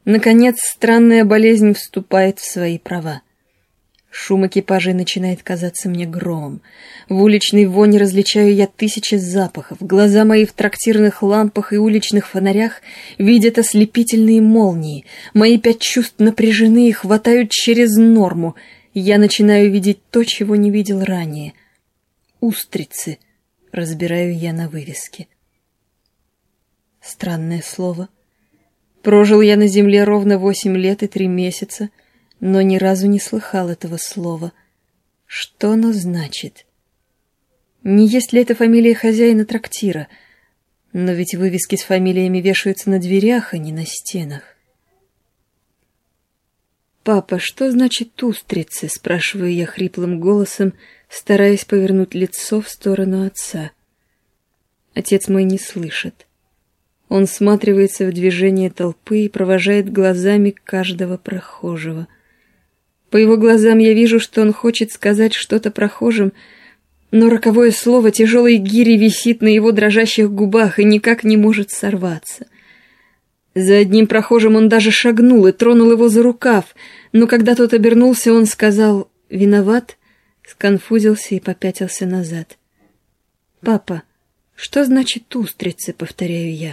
Наконец, странная болезнь вступает в свои права. Шум экипажей начинает казаться мне громом. В уличной воне различаю я тысячи запахов. Глаза мои в трактирных лампах и уличных фонарях видят ослепительные молнии. Мои 5 чувств напряжены и хватают через норму. Я начинаю видеть то, чего не видел ранее. Устрицы, разбираю я на вывеске. Странное слово. Прожил я на земле ровно 8 лет и 3 месяца, но ни разу не слыхал этого слова. Что оно значит? Не есть ли это фамилия хозяина трактира? Но ведь вывески с фамилиями вешаются на дверях, а не на стенах. «Папа, что значит устрицы?» — спрашиваю я хриплым голосом, стараясь повернуть лицо в сторону отца. Отец мой не слышит. Он всматривается в движение толпы и провожает глазами каждого прохожего. По его глазам я вижу, что он хочет сказать что-то прохожим, но роковое слово тяжелой гири висит на его дрожащих губах и никак не может сорваться. За одним прохожим он даже шагнул и тронул его за рукав, но когда тот обернулся, он сказал «Виноват», сконфузился и попятился назад. «Папа, что значит устрицы?» — повторяю я.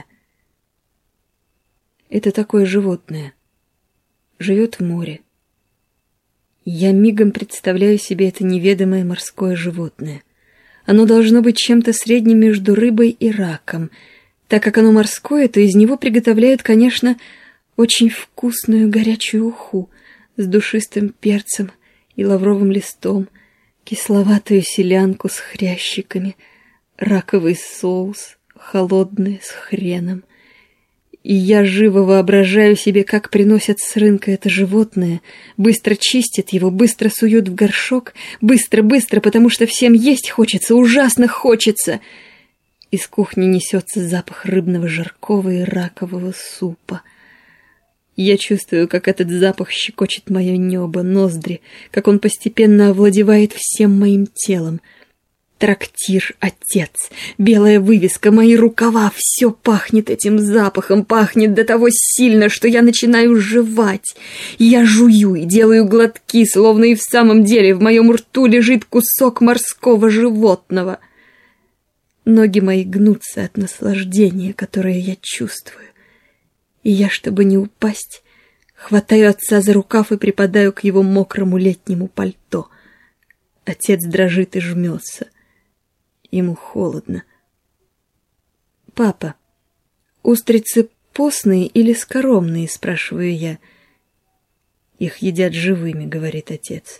Это такое животное. Живет в море. Я мигом представляю себе это неведомое морское животное. Оно должно быть чем-то средним между рыбой и раком. Так как оно морское, то из него приготовляют, конечно, очень вкусную горячую уху с душистым перцем и лавровым листом, кисловатую селянку с хрящиками, раковый соус, холодный с хреном. И я живо воображаю себе, как приносят с рынка это животное, быстро чистят его, быстро суют в горшок, быстро-быстро, потому что всем есть хочется, ужасно хочется. Из кухни несется запах рыбного жаркого и ракового супа. Я чувствую, как этот запах щекочет мое небо, ноздри, как он постепенно овладевает всем моим телом. Трактир, отец, белая вывеска, мои рукава, все пахнет этим запахом, пахнет до того сильно, что я начинаю жевать. Я жую и делаю глотки, словно и в самом деле в моем рту лежит кусок морского животного. Ноги мои гнутся от наслаждения, которое я чувствую. И я, чтобы не упасть, хватаю отца за рукав и припадаю к его мокрому летнему пальто. Отец дрожит и жмется. Ему холодно. «Папа, устрицы постные или скоромные?» — спрашиваю я. «Их едят живыми», — говорит отец.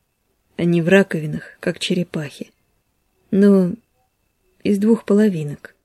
«Они в раковинах, как черепахи. Но из 2 половинок.